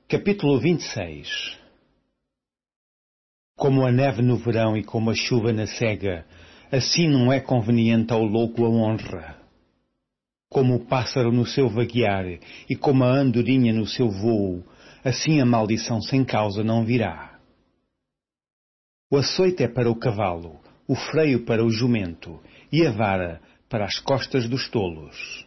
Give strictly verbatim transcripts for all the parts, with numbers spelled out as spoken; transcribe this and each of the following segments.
Capítulo vinte e seis. Como a neve no verão e como a chuva na cega, assim não é conveniente ao louco a honra. Como o pássaro no seu vaguear e como a andorinha no seu vôo, assim a maldição sem causa não virá. O açoite é para o cavalo, o freio para o jumento e a vara para as costas dos tolos.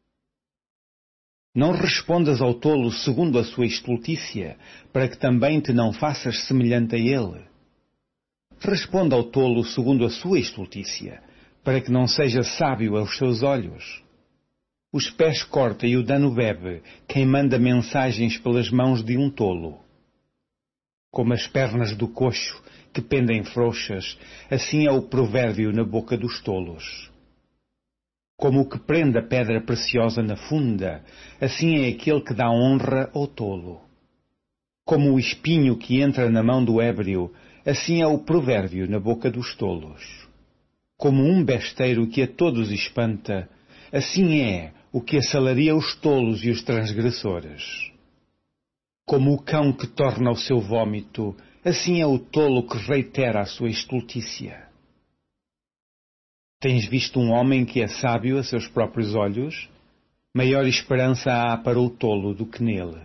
Não respondas ao tolo segundo a sua estultícia, para que também te não faças semelhante a ele. Responda ao tolo segundo a sua estultícia, para que não seja sábio aos seus olhos. Os pés corta e o dano bebe, quem manda mensagens pelas mãos de um tolo. Como as pernas do coxo, que pendem frouxas, assim é o provérbio na boca dos tolos. Como o que prende a pedra preciosa na funda, assim é aquele que dá honra ao tolo. Como o espinho que entra na mão do ébrio, assim é o provérbio na boca dos tolos. Como um besteiro que a todos espanta, assim é o que assalaria os tolos e os transgressores. Como o cão que torna o seu vômito, assim é o tolo que reitera a sua estultícia. Tens visto um homem que é sábio a seus próprios olhos? Maior esperança há para o tolo do que nele.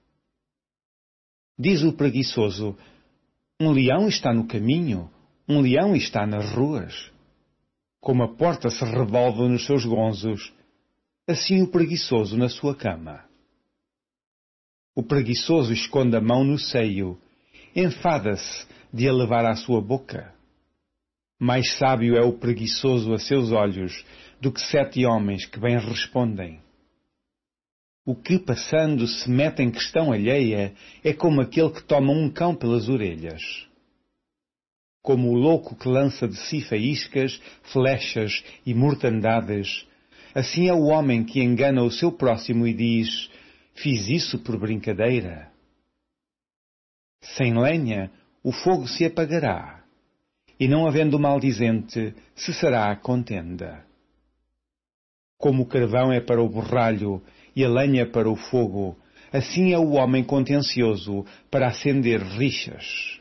Diz o preguiçoso: um leão está no caminho, um leão está nas ruas. Como a porta se revolve nos seus gonzos, assim o preguiçoso na sua cama. O preguiçoso esconde a mão no seio, enfada-se de a levar à sua boca. Mais sábio é o preguiçoso a seus olhos do que sete homens que bem respondem. O que, passando, se mete em questão alheia é como aquele que toma um cão pelas orelhas. Como o louco que lança de si faíscas, flechas e mortandades, assim é o homem que engana o seu próximo e diz: fiz isso por brincadeira. Sem lenha, o fogo se apagará. E não havendo maldizente, cessará a contenda. Como o carvão é para o borralho e a lenha para o fogo, assim é o homem contencioso para acender rixas.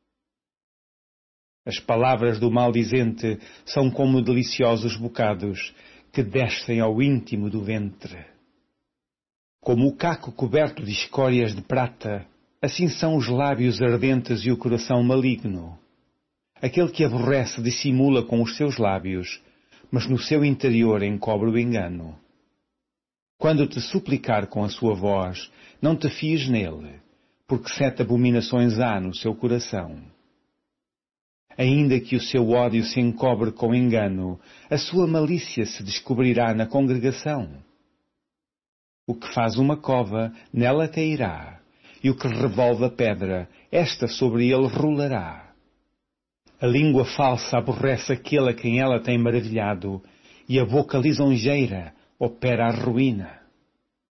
As palavras do maldizente são como deliciosos bocados que descem ao íntimo do ventre. Como o caco coberto de escórias de prata, assim são os lábios ardentes e o coração maligno. Aquele que aborrece dissimula com os seus lábios, mas no seu interior encobre o engano. Quando te suplicar com a sua voz, não te fies nele, porque sete abominações há no seu coração. Ainda que o seu ódio se encobre com engano, a sua malícia se descobrirá na congregação. O que faz uma cova, nela cairá, e o que revolve a pedra, esta sobre ele rolará. A língua falsa aborrece aquele a quem ela tem maravilhado, e a boca lisonjeira opera a ruína.